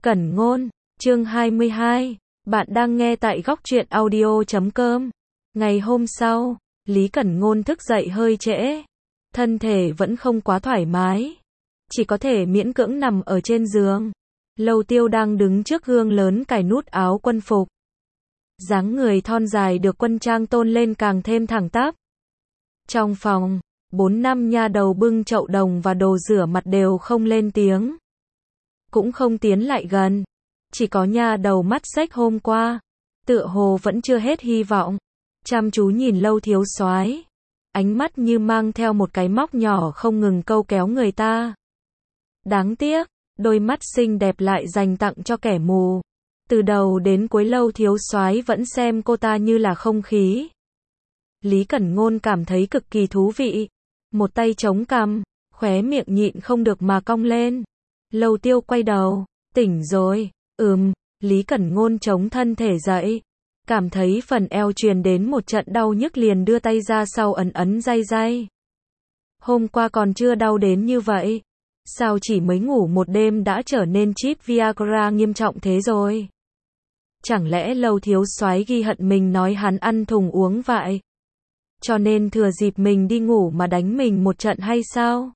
Cẩn Ngôn, chương 22, bạn đang nghe tại góc truyện audio.com. Ngày hôm sau, Lý Cẩn Ngôn thức dậy hơi trễ, thân thể vẫn không quá thoải mái, chỉ có thể miễn cưỡng nằm ở trên giường. Lâu Tiêu đang đứng trước gương lớn cài nút áo quân phục. Dáng người thon dài được quân trang tôn lên càng thêm thẳng tắp. Trong phòng, 4-5 nha đầu bưng chậu đồng và đồ rửa mặt đều không lên tiếng, cũng không tiến lại gần. Chỉ có nha đầu mắt xếch hôm qua, tựa hồ vẫn chưa hết hy vọng, chăm chú nhìn Lâu thiếu soái, ánh mắt như mang theo một cái móc nhỏ không ngừng câu kéo người ta. Đáng tiếc, đôi mắt xinh đẹp lại dành tặng cho kẻ mù. Từ đầu đến cuối Lâu thiếu soái vẫn xem cô ta như là không khí. Lý Cẩn Ngôn cảm thấy cực kỳ thú vị. Một tay chống cằm, khóe miệng nhịn không được mà cong lên. Lâu Tiêu quay đầu, tỉnh rồi. Lý Cẩn Ngôn chống thân thể dậy, cảm thấy phần eo truyền đến một trận đau nhức liền đưa tay ra sau ấn day. Hôm qua còn chưa đau đến như vậy, sao chỉ mới ngủ một đêm đã trở nên chip Viagra nghiêm trọng thế rồi? Chẳng lẽ Lâu thiếu soái ghi hận mình nói hắn ăn thùng uống vại, cho nên thừa dịp mình đi ngủ mà đánh mình một trận hay sao?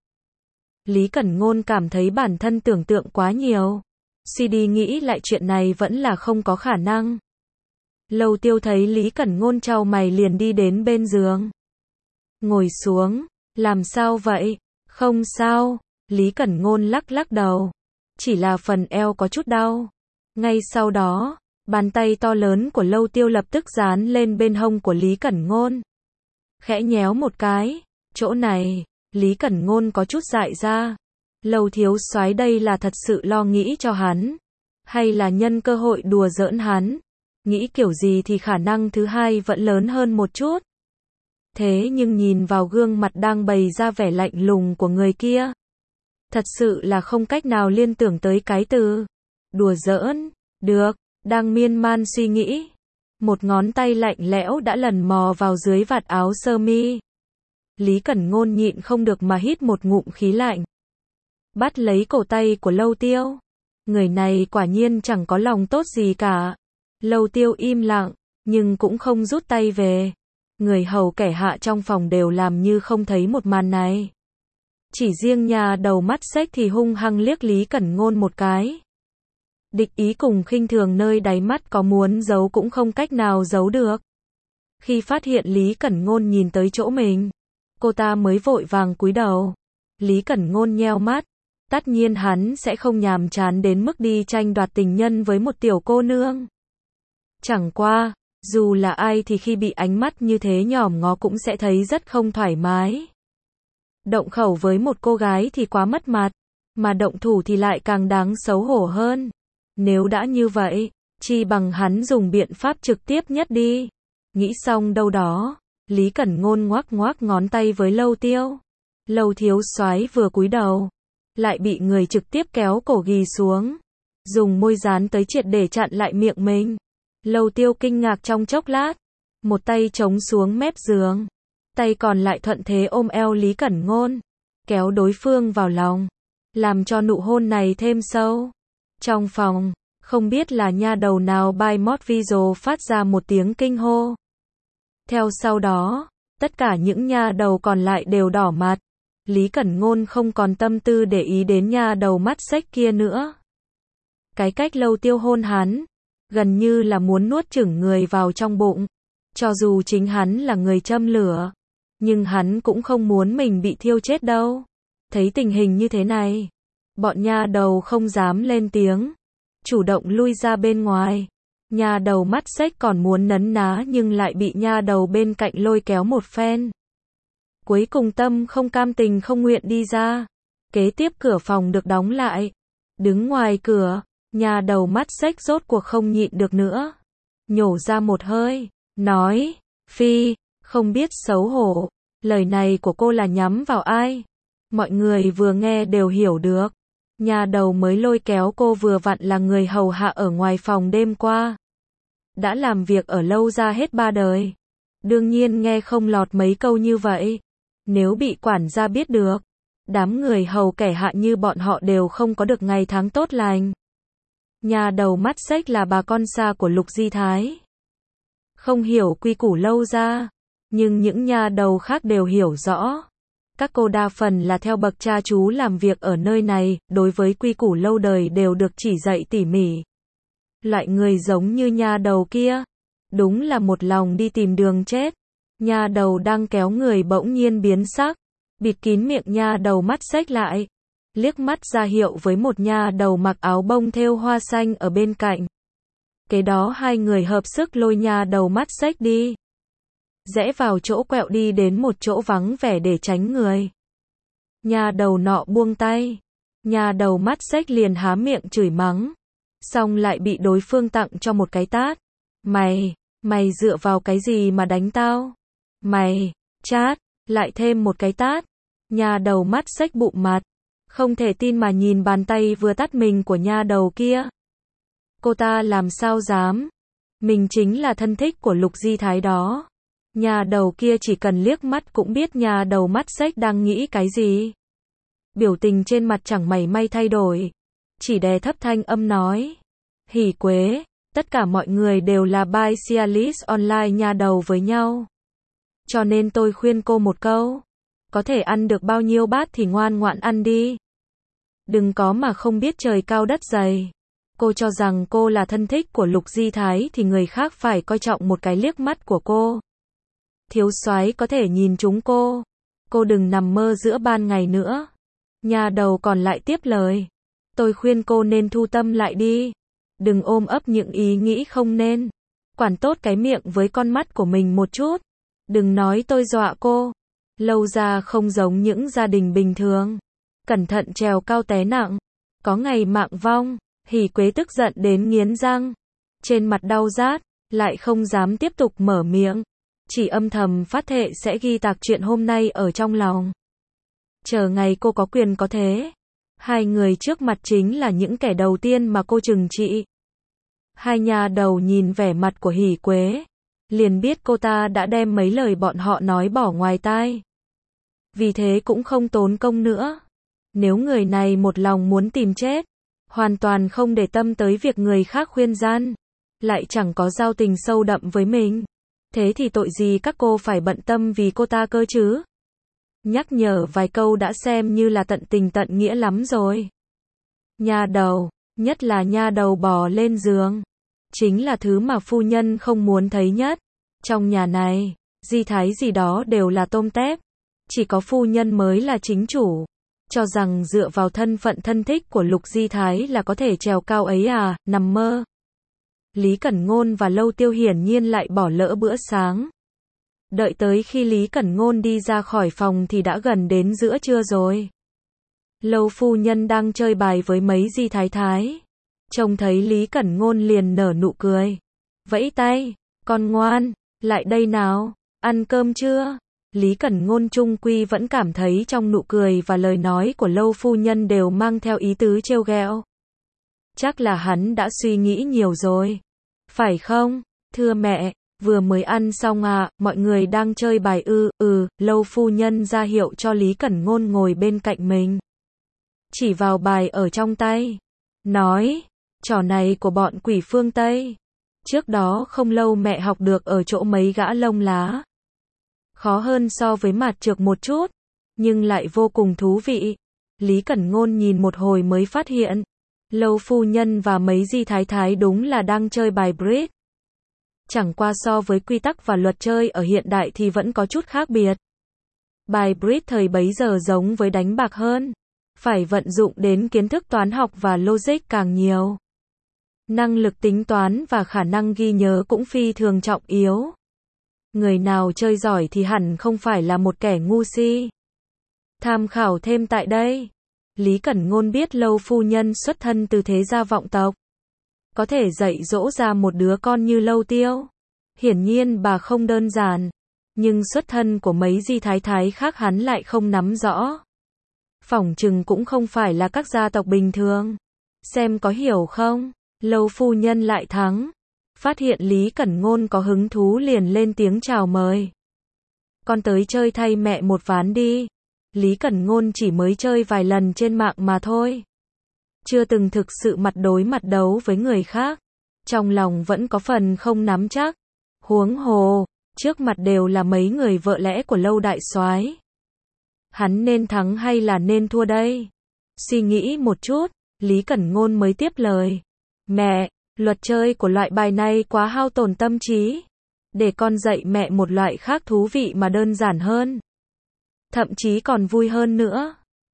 Lý Cẩn Ngôn cảm thấy bản thân tưởng tượng quá nhiều. CD nghĩ lại chuyện này vẫn là không có khả năng. Lâu Tiêu thấy Lý Cẩn Ngôn chau mày liền đi đến bên giường. Ngồi xuống, làm sao vậy? Không sao, Lý Cẩn Ngôn lắc đầu. Chỉ là phần eo có chút đau. Ngay sau đó, bàn tay to lớn của Lâu Tiêu lập tức dán lên bên hông của Lý Cẩn Ngôn. Khẽ nhéo một cái, chỗ này, Lý Cẩn Ngôn có chút dại ra. Lâu thiếu soái đây là thật sự lo nghĩ cho hắn, hay là nhân cơ hội đùa giỡn hắn? Nghĩ kiểu gì thì khả năng thứ hai vẫn lớn hơn một chút. Thế nhưng nhìn vào gương mặt đang bày ra vẻ lạnh lùng của người kia, thật sự là không cách nào liên tưởng tới cái từ đùa giỡn. Được, đang miên man suy nghĩ, một ngón tay lạnh lẽo đã lần mò vào dưới vạt áo sơ mi. Lý Cẩn Ngôn nhịn không được mà hít một ngụm khí lạnh, bắt lấy cổ tay của Lâu Tiêu. Người này quả nhiên chẳng có lòng tốt gì cả. Lâu Tiêu im lặng, nhưng cũng không rút tay về. Người hầu kẻ hạ trong phòng đều làm như không thấy một màn này. Chỉ riêng nhà đầu mắt xếch thì hung hăng liếc Lý Cẩn Ngôn một cái. Địch ý cùng khinh thường nơi đáy mắt có muốn giấu cũng không cách nào giấu được. Khi phát hiện Lý Cẩn Ngôn nhìn tới chỗ mình, cô ta mới vội vàng cúi đầu. Lý Cẩn Ngôn nheo mắt. Tất nhiên hắn sẽ không nhàm chán đến mức đi tranh đoạt tình nhân với một tiểu cô nương. Chẳng qua, dù là ai thì khi bị ánh mắt như thế nhòm ngó cũng sẽ thấy rất không thoải mái. Động khẩu với một cô gái thì quá mất mặt, mà động thủ thì lại càng đáng xấu hổ hơn. Nếu đã như vậy, chi bằng hắn dùng biện pháp trực tiếp nhất đi. Nghĩ xong đâu đó, Lý Cẩn Ngôn ngoắc ngón tay với Lâu Tiêu. Lâu thiếu soái vừa cúi đầu, lại bị người trực tiếp kéo cổ ghì xuống, dùng môi dán tới triệt để chặn lại miệng mình. Lâu Tiêu kinh ngạc trong chốc lát, một tay chống xuống mép giường, tay còn lại thuận thế ôm eo Lý Cẩn Ngôn, kéo đối phương vào lòng, làm cho nụ hôn này thêm sâu. Trong phòng, không biết là nha đầu nào by Mod Visual phát ra một tiếng kinh hô. Theo sau đó, tất cả những nha đầu còn lại đều đỏ mặt. Lý Cẩn Ngôn không còn tâm tư để ý đến nha đầu mắt xếch kia nữa. Cái cách Lâu Tiêu hôn hắn, gần như là muốn nuốt chửng người vào trong bụng. Cho dù chính hắn là người châm lửa, nhưng hắn cũng không muốn mình bị thiêu chết đâu. Thấy tình hình như thế này, bọn nha đầu không dám lên tiếng, chủ động lui ra bên ngoài. Nha đầu mắt xếch còn muốn nấn ná nhưng lại bị nha đầu bên cạnh lôi kéo một phen. Cuối cùng tâm không cam tình không nguyện đi ra. Kế tiếp cửa phòng được đóng lại. Đứng ngoài cửa, nha đầu mắt xếch rốt cuộc không nhịn được nữa, nhổ ra một hơi, nói, Phi, không biết xấu hổ, lời này của cô là nhắm vào ai? Mọi người vừa nghe đều hiểu được. Nha đầu mới lôi kéo cô vừa vặn là người hầu hạ ở ngoài phòng đêm qua. Đã làm việc ở Lâu gia hết 3 đời. Đương nhiên nghe không lọt mấy câu như vậy. Nếu bị quản gia biết được, đám người hầu kẻ hạ như bọn họ đều không có được ngày tháng tốt lành. Nhà đầu mắt xếch là bà con xa của Lục Di Thái. Không hiểu quy củ Lâu gia, nhưng những nhà đầu khác đều hiểu rõ. Các cô đa phần là theo bậc cha chú làm việc ở nơi này, đối với quy củ lâu đời đều được chỉ dạy tỉ mỉ. Loại người giống như nhà đầu kia, đúng là một lòng đi tìm đường chết. Nhà đầu đang kéo người bỗng nhiên biến sắc, bịt kín miệng nhà đầu mắt xếch lại, liếc mắt ra hiệu với một nhà đầu mặc áo bông thêu hoa xanh ở bên cạnh. Kế đó hai người hợp sức lôi nhà đầu mắt xếch đi. Rẽ vào chỗ quẹo đi đến một chỗ vắng vẻ để tránh người. Nhà đầu nọ buông tay. Nhà đầu mắt xếch liền há miệng chửi mắng. Xong lại bị đối phương tặng cho một cái tát. Mày dựa vào cái gì mà đánh tao? Mày, chát, lại thêm một cái tát. Nhà đầu mắt xếch bụm mặt. Không thể tin mà nhìn bàn tay vừa tát mình của nhà đầu kia. Cô ta làm sao dám? Mình chính là thân thích của Lục Di Thái đó. Nhà đầu kia chỉ cần liếc mắt cũng biết nhà đầu mắt xếch đang nghĩ cái gì. Biểu tình trên mặt chẳng mảy may thay đổi. Chỉ đè thấp thanh âm nói. Hỉ Quế, tất cả mọi người đều là bicyclist online nhà đầu với nhau. Cho nên tôi khuyên cô một câu. Có thể ăn được bao nhiêu bát thì ngoan ngoãn ăn đi. Đừng có mà không biết trời cao đất dày. Cô cho rằng cô là thân thích của Lục Di Thái thì người khác phải coi trọng một cái liếc mắt của cô. Thiếu soái có thể nhìn chúng cô. Cô đừng nằm mơ giữa ban ngày nữa. Nhà đầu còn lại tiếp lời. Tôi khuyên cô nên thu tâm lại đi. Đừng ôm ấp những ý nghĩ không nên. Quản tốt cái miệng với con mắt của mình một chút. Đừng nói tôi dọa cô. Lâu ra không giống những gia đình bình thường. Cẩn thận trèo cao té nặng. Có ngày mạng vong. Hỉ Quế tức giận đến nghiến răng. Trên mặt đau rát. Lại không dám tiếp tục mở miệng. Chỉ âm thầm phát thệ sẽ ghi tạc chuyện hôm nay ở trong lòng. Chờ ngày cô có quyền có thế. Hai người trước mặt chính là những kẻ đầu tiên mà cô trừng trị. Hai nhà đầu nhìn vẻ mặt của Hỉ Quế. Liền biết cô ta đã đem mấy lời bọn họ nói bỏ ngoài tai. Vì thế cũng không tốn công nữa. Nếu người này một lòng muốn tìm chết, hoàn toàn không để tâm tới việc người khác khuyên gian, lại chẳng có giao tình sâu đậm với mình. Thế thì tội gì các cô phải bận tâm vì cô ta cơ chứ? Nhắc nhở vài câu đã xem như là tận tình tận nghĩa lắm rồi. Nhà đầu, nhất là nhà đầu bò lên giường, chính là thứ mà phu nhân không muốn thấy nhất. Trong nhà này, Di Thái gì đó đều là tôm tép. Chỉ có phu nhân mới là chính chủ. Cho rằng dựa vào thân phận thân thích của Lục Di Thái là có thể trèo cao ấy à, nằm mơ. Lý Cẩn Ngôn và Lâu Tiêu hiển nhiên lại bỏ lỡ bữa sáng. Đợi tới khi Lý Cẩn Ngôn đi ra khỏi phòng thì đã gần đến giữa trưa rồi. Lâu phu nhân đang chơi bài với mấy Di Thái Thái. Trông thấy Lý Cẩn Ngôn liền nở nụ cười. Vẫy tay, con ngoan, lại đây nào, ăn cơm chưa? Lý Cẩn Ngôn chung quy vẫn cảm thấy trong nụ cười và lời nói của Lâu phu nhân đều mang theo ý tứ trêu ghẹo. Chắc là hắn đã suy nghĩ nhiều rồi. Phải không? Thưa mẹ, vừa mới ăn xong à, mọi người đang chơi bài Lâu phu nhân ra hiệu cho Lý Cẩn Ngôn ngồi bên cạnh mình. Chỉ vào bài ở trong tay. Nói, trò này của bọn quỷ phương Tây. Trước đó không lâu mẹ học được ở chỗ mấy gã lông lá. Khó hơn so với mạt trược một chút, nhưng lại vô cùng thú vị. Lý Cẩn Ngôn nhìn một hồi mới phát hiện. Lâu phu nhân và mấy Di Thái Thái đúng là đang chơi bài bridge. Chẳng qua so với quy tắc và luật chơi ở hiện đại thì vẫn có chút khác biệt. Bài bridge thời bấy giờ giống với đánh bạc hơn. Phải vận dụng đến kiến thức toán học và logic càng nhiều. Năng lực tính toán và khả năng ghi nhớ cũng phi thường trọng yếu. Người nào chơi giỏi thì hẳn không phải là một kẻ ngu si. Tham khảo thêm tại đây. Lý Cẩn Ngôn biết Lâu phu nhân xuất thân từ thế gia vọng tộc. Có thể dạy dỗ ra một đứa con như Lâu Tiêu. Hiển nhiên bà không đơn giản. Nhưng xuất thân của mấy Di Thái Thái khác hắn lại không nắm rõ. Phỏng chừng cũng không phải là các gia tộc bình thường. Xem có hiểu không? Lâu phu nhân lại thắng. Phát hiện Lý Cẩn Ngôn có hứng thú liền lên tiếng chào mời. Con tới chơi thay mẹ một ván đi. Lý Cẩn Ngôn chỉ mới chơi vài lần trên mạng mà thôi. chưa từng thực sự mặt đối mặt đấu với người khác, trong lòng vẫn có phần không nắm chắc. Huống hồ, trước mặt đều là mấy người vợ lẽ của Lâu đại soái. Hắn nên thắng hay là nên thua đây? Suy nghĩ một chút, Lý Cẩn Ngôn mới tiếp lời. Mẹ, luật chơi của loại bài này quá hao tổn tâm trí. Để con dạy mẹ một loại khác thú vị mà đơn giản hơn. Thậm chí còn vui hơn nữa.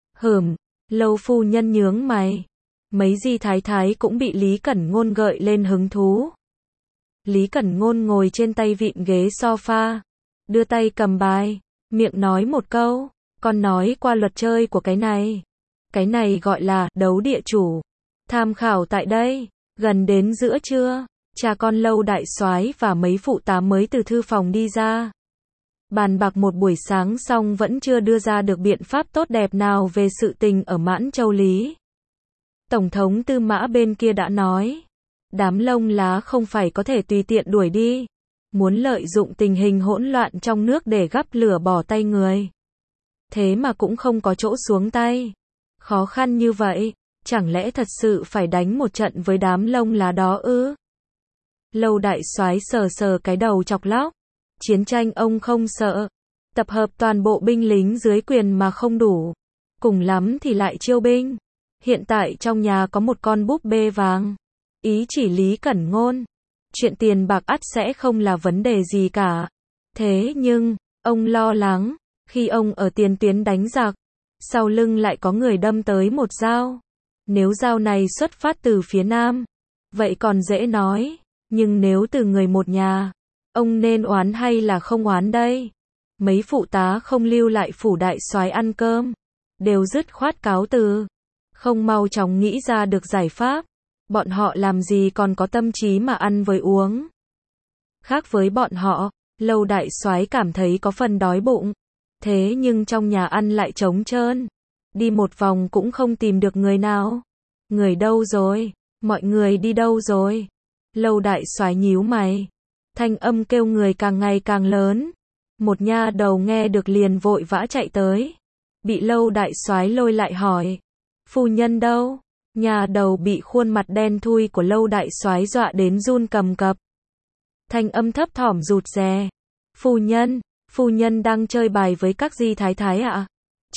Lâu phu nhân nhướng mày. Mấy di thái thái cũng bị Lý Cẩn Ngôn gợi lên hứng thú. Lý Cẩn Ngôn ngồi trên tay vịn ghế sofa, đưa tay cầm bài, miệng nói một câu, con nói qua luật chơi của cái này. Cái này gọi là đấu địa chủ. Tham khảo tại đây, gần đến giữa trưa, cha con Lâu đại soái và mấy phụ tá mới từ thư phòng đi ra. Bàn bạc một buổi sáng xong vẫn chưa đưa ra được biện pháp tốt đẹp nào về sự tình ở Mãn Châu Lý. Tổng thống Tư Mã bên kia đã nói, đám lông lá không phải có thể tùy tiện đuổi đi, muốn lợi dụng tình hình hỗn loạn trong nước để gắp lửa bỏ tay người. Thế mà cũng không có chỗ xuống tay. Khó khăn như vậy, chẳng lẽ thật sự phải đánh một trận với đám lông lá đó ư? Lâu đại soái sờ sờ cái đầu chọc lóc. Chiến tranh ông không sợ. Tập hợp toàn bộ binh lính dưới quyền mà không đủ. Cùng lắm thì lại chiêu binh. Hiện tại trong nhà có một con búp bê vàng. Ý chỉ Lý Cẩn Ngôn. Chuyện tiền bạc ắt sẽ không là vấn đề gì cả. Thế nhưng, ông lo lắng, khi ông ở tiền tuyến đánh giặc, sau lưng lại có người đâm tới một dao. Nếu dao này xuất phát từ phía nam, vậy còn dễ nói. Nhưng nếu từ người một nhà, ông nên oán hay là không oán đây? Mấy phụ tá không lưu lại phủ đại soái ăn cơm, đều dứt khoát cáo từ. Không mau chóng nghĩ ra được giải pháp. Bọn họ làm gì còn có tâm trí mà ăn với uống. Khác với bọn họ, Lâu đại soái cảm thấy có phần đói bụng. Thế nhưng trong nhà ăn lại trống trơn. Đi một vòng cũng không tìm được người nào. Người đâu rồi? Mọi người đi đâu rồi? Lâu đại soái nhíu mày. Thanh âm kêu người càng ngày càng lớn. Một nha đầu nghe được liền vội vã chạy tới. Bị Lâu đại soái lôi lại hỏi. Phu nhân đâu? Nhà đầu bị khuôn mặt đen thui của Lâu đại soái dọa đến run cầm cập. Thanh âm thấp thỏm rụt rè. Phu nhân đang chơi bài với các di thái thái ạ?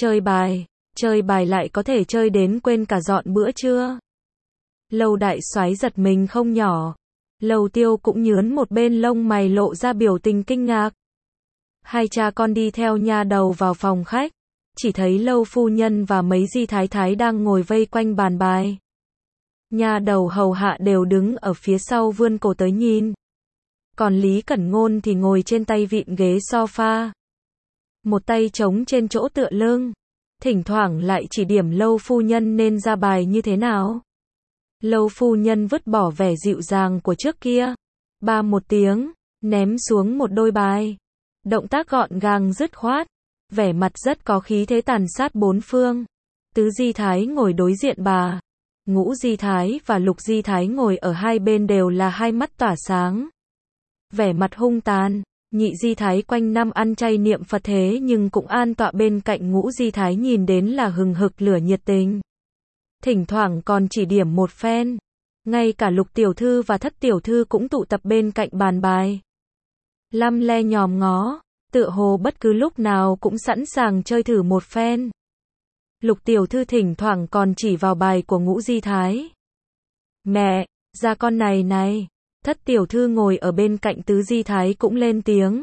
Chơi bài lại có thể chơi đến quên cả dọn bữa trưa. Lâu đại soái giật mình không nhỏ. Lầu Tiêu cũng nhướn một bên lông mày lộ ra biểu tình kinh ngạc. Hai cha con đi theo nha đầu vào phòng khách. Chỉ thấy Lâu phu nhân và mấy di thái thái đang ngồi vây quanh bàn bài. Nha đầu hầu hạ đều đứng ở phía sau vươn cổ tới nhìn. Còn Lý Cẩn Ngôn thì ngồi trên tay vịn ghế sofa. Một tay chống trên chỗ tựa lưng. Thỉnh thoảng lại chỉ điểm Lâu phu nhân nên ra bài như thế nào. Lâu phu nhân vứt bỏ vẻ dịu dàng của trước kia. Ba một tiếng, ném xuống một đôi bài. Động tác gọn gàng dứt khoát. Vẻ mặt rất có khí thế tàn sát bốn phương. Tứ di thái ngồi đối diện bà. Ngũ di thái và lục di thái ngồi ở hai bên đều là hai mắt tỏa sáng. Vẻ mặt hung tàn. Nhị di thái quanh năm ăn chay niệm Phật thế nhưng cũng an tọa bên cạnh ngũ di thái nhìn đến là hừng hực lửa nhiệt tình. Thỉnh thoảng còn chỉ điểm một phen. Ngay cả Lục tiểu thư và Thất tiểu thư cũng tụ tập bên cạnh bàn bài. Lăm le nhòm ngó, tựa hồ bất cứ lúc nào cũng sẵn sàng chơi thử một phen. Lục tiểu thư thỉnh thoảng còn chỉ vào bài của ngũ di thái. Mẹ, ra con này. Thất tiểu thư ngồi ở bên cạnh tứ di thái cũng lên tiếng.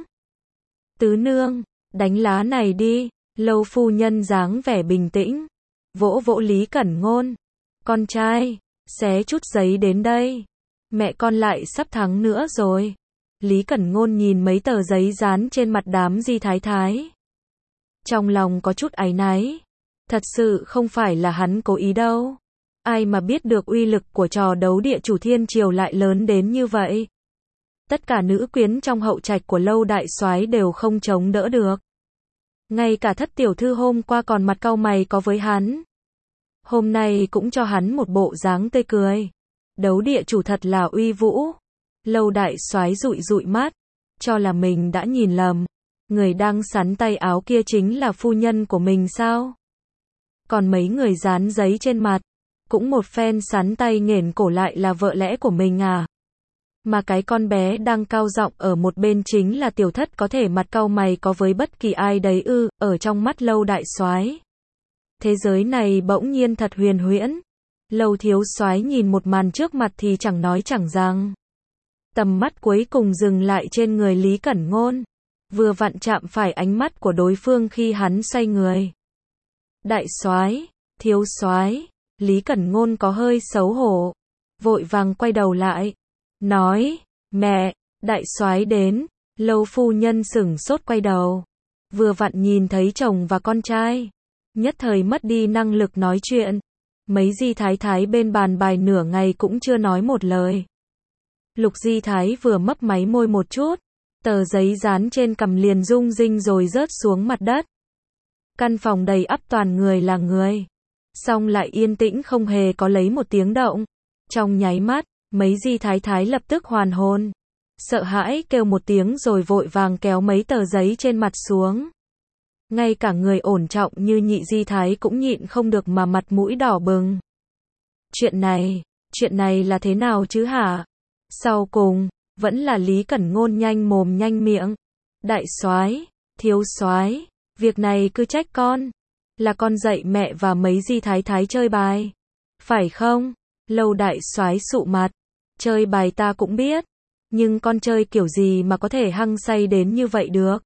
Tứ nương, đánh lá này đi. Lâu phu nhân dáng vẻ bình tĩnh. Vỗ vỗ Lý Cẩn Ngôn. Con trai, xé chút giấy đến đây. Mẹ con lại sắp thắng nữa rồi. Lý Cẩn Ngôn nhìn mấy tờ giấy dán trên mặt đám di thái thái. Trong lòng có chút áy náy. Thật sự không phải là hắn cố ý đâu. Ai mà biết được uy lực của trò đấu địa chủ thiên triều lại lớn đến như vậy. Tất cả nữ quyến trong hậu trạch của Lâu đại soái đều không chống đỡ được. Ngay cả Thất tiểu thư hôm qua còn mặt cau mày có với hắn. Hôm nay cũng cho hắn một bộ dáng tươi cười. Đấu địa chủ thật là uy vũ. Lâu đại soái dụi dụi mắt, cho là mình đã nhìn lầm. Người đang sắn tay áo kia chính là phu nhân của mình sao? Còn mấy người dán giấy trên mặt, cũng một phen sắn tay nghển cổ lại là vợ lẽ của mình à. Mà cái con bé đang cao giọng ở một bên chính là Tiểu Thất, có thể mặt cau mày có với bất kỳ ai đấy ư? Ở trong mắt Lâu đại soái, thế giới này bỗng nhiên thật huyền huyễn. Lâu thiếu soái nhìn một màn trước mặt thì chẳng nói chẳng rằng. Tầm mắt cuối cùng dừng lại trên người Lý Cẩn Ngôn, vừa vặn chạm phải ánh mắt của đối phương khi hắn xoay người. Đại soái, thiếu soái, Lý Cẩn Ngôn có hơi xấu hổ, vội vàng quay đầu lại, nói, mẹ, đại soái đến. Lâu phu nhân sửng sốt quay đầu, vừa vặn nhìn thấy chồng và con trai, nhất thời mất đi năng lực nói chuyện. Mấy Di Thái Thái bên bàn bài nửa ngày cũng chưa nói một lời. Lục Di Thái vừa mấp máy môi một chút, tờ giấy dán trên cằm liền rung rinh rồi rớt xuống mặt đất. Căn phòng đầy ắp toàn người là người, song lại yên tĩnh không hề có lấy một tiếng động. Trong nháy mắt, mấy Di Thái Thái lập tức hoàn hồn, sợ hãi kêu một tiếng rồi vội vàng kéo mấy tờ giấy trên mặt xuống. Ngay cả người ổn trọng như Nhị Di Thái cũng nhịn không được mà mặt mũi đỏ bừng. Chuyện này là thế nào chứ hả? Sau cùng, vẫn là Lý Cẩn Ngôn nhanh mồm nhanh miệng. Đại soái, thiếu soái, việc này cứ trách con. Là con dạy mẹ và mấy Di Thái Thái chơi bài. Phải không? Lâu đại soái sụ mặt. Chơi bài ta cũng biết. Nhưng con chơi kiểu gì mà có thể hăng say đến như vậy được?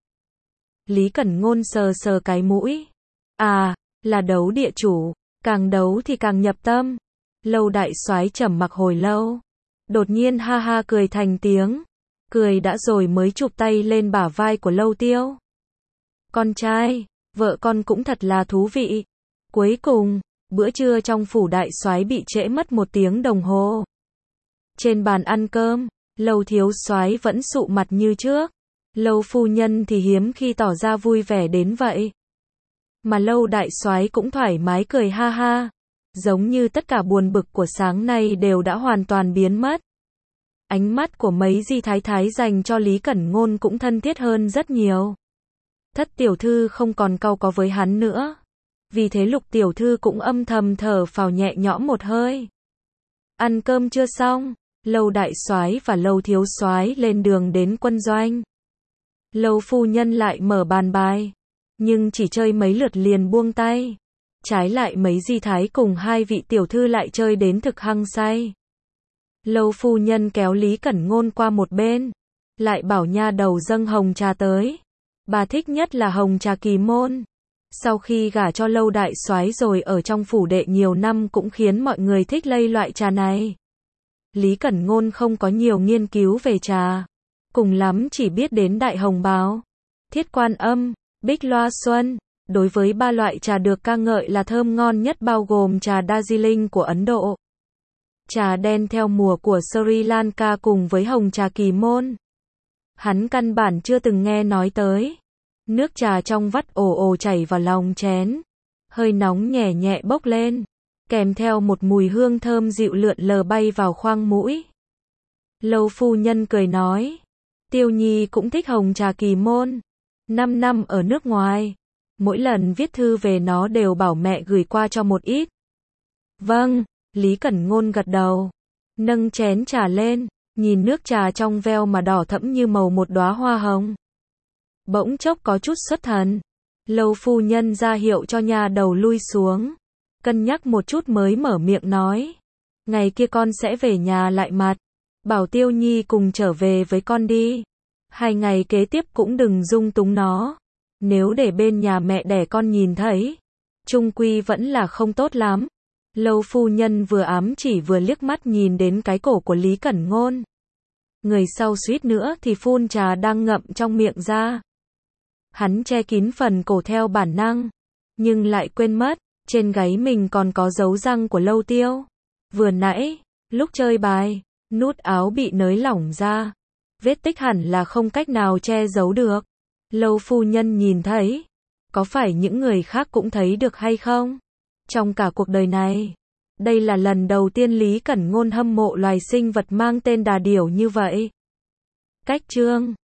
Lý Cẩn Ngôn sờ sờ cái mũi. À, là đấu địa chủ. Càng đấu thì càng nhập tâm. Lâu đại soái trầm mặc hồi lâu. Đột nhiên ha ha cười thành tiếng. Cười đã rồi mới chụp tay lên bả vai của Lâu Tiêu. Con trai, vợ con cũng thật là thú vị. Cuối cùng, bữa trưa trong phủ đại soái bị trễ mất 1 tiếng đồng hồ. Trên bàn ăn cơm, Lâu thiếu soái vẫn sụ mặt như trước. Lâu phu nhân thì hiếm khi tỏ ra vui vẻ đến vậy. Mà Lâu đại soái cũng thoải mái cười ha ha. Giống như tất cả buồn bực của sáng nay đều đã hoàn toàn biến mất. Ánh mắt của mấy Di Thái Thái dành cho Lý Cẩn Ngôn cũng thân thiết hơn rất nhiều. Thất tiểu thư không còn cau có với hắn nữa. Vì thế Lục tiểu thư cũng âm thầm thở phào nhẹ nhõm một hơi. Ăn cơm chưa xong, Lâu đại soái và Lâu thiếu soái lên đường đến quân doanh. Lâu phu nhân lại mở bàn bài, nhưng chỉ chơi mấy lượt liền buông tay. Trái lại mấy Di Thái cùng 2 vị tiểu thư lại chơi đến thực hăng say. Lâu phu nhân kéo Lý Cẩn Ngôn qua một bên, lại bảo nha đầu dâng hồng trà tới. Bà thích nhất là hồng trà Kỳ Môn. Sau khi gả cho Lâu đại soái rồi ở trong phủ đệ nhiều năm cũng khiến mọi người thích lây loại trà này. Lý Cẩn Ngôn không có nhiều nghiên cứu về trà, cùng lắm chỉ biết đến Đại Hồng Báo, Thiết Quan Âm, Bích Loa Xuân. Đối với 3 loại trà được ca ngợi là thơm ngon nhất bao gồm trà Darjeeling của Ấn Độ, trà đen theo mùa của Sri Lanka cùng với hồng trà Kỳ Môn. Hắn căn bản chưa từng nghe nói tới. Nước trà trong vắt ồ ồ chảy vào lòng chén, hơi nóng nhẹ nhẹ bốc lên, kèm theo một mùi hương thơm dịu lượn lờ bay vào khoang mũi. Lâu phu nhân cười nói, Tiêu Nhi cũng thích hồng trà Kỳ Môn. 5 năm ở nước ngoài, mỗi lần viết thư về nó đều bảo mẹ gửi qua cho một ít. Vâng, Lý Cẩn Ngôn gật đầu, nâng chén trà lên, nhìn nước trà trong veo mà đỏ thẫm như màu một đóa hoa hồng. Bỗng chốc có chút xuất thần. Lâu phu nhân ra hiệu cho nha đầu lui xuống, cân nhắc một chút mới mở miệng nói, ngày kia con sẽ về nhà lại mặt, bảo Tiêu Nhi cùng trở về với con đi. 2 ngày kế tiếp cũng đừng dung túng nó. Nếu để bên nhà mẹ đẻ con nhìn thấy, chung quy vẫn là không tốt lắm. Lâu phu nhân vừa ám chỉ vừa liếc mắt nhìn đến cái cổ của Lý Cẩn Ngôn. Người sau suýt nữa thì phun trà đang ngậm trong miệng ra. Hắn che kín phần cổ theo bản năng, nhưng lại quên mất, trên gáy mình còn có dấu răng của Lâu Tiêu. Vừa nãy, lúc chơi bài, nút áo bị nới lỏng ra. Vết tích hẳn là không cách nào che giấu được. Lâu phu nhân nhìn thấy, có phải những người khác cũng thấy được hay không? Trong cả cuộc đời này, đây là lần đầu tiên Lý Cẩn Ngôn hâm mộ loài sinh vật mang tên đà điểu như vậy. Cách chương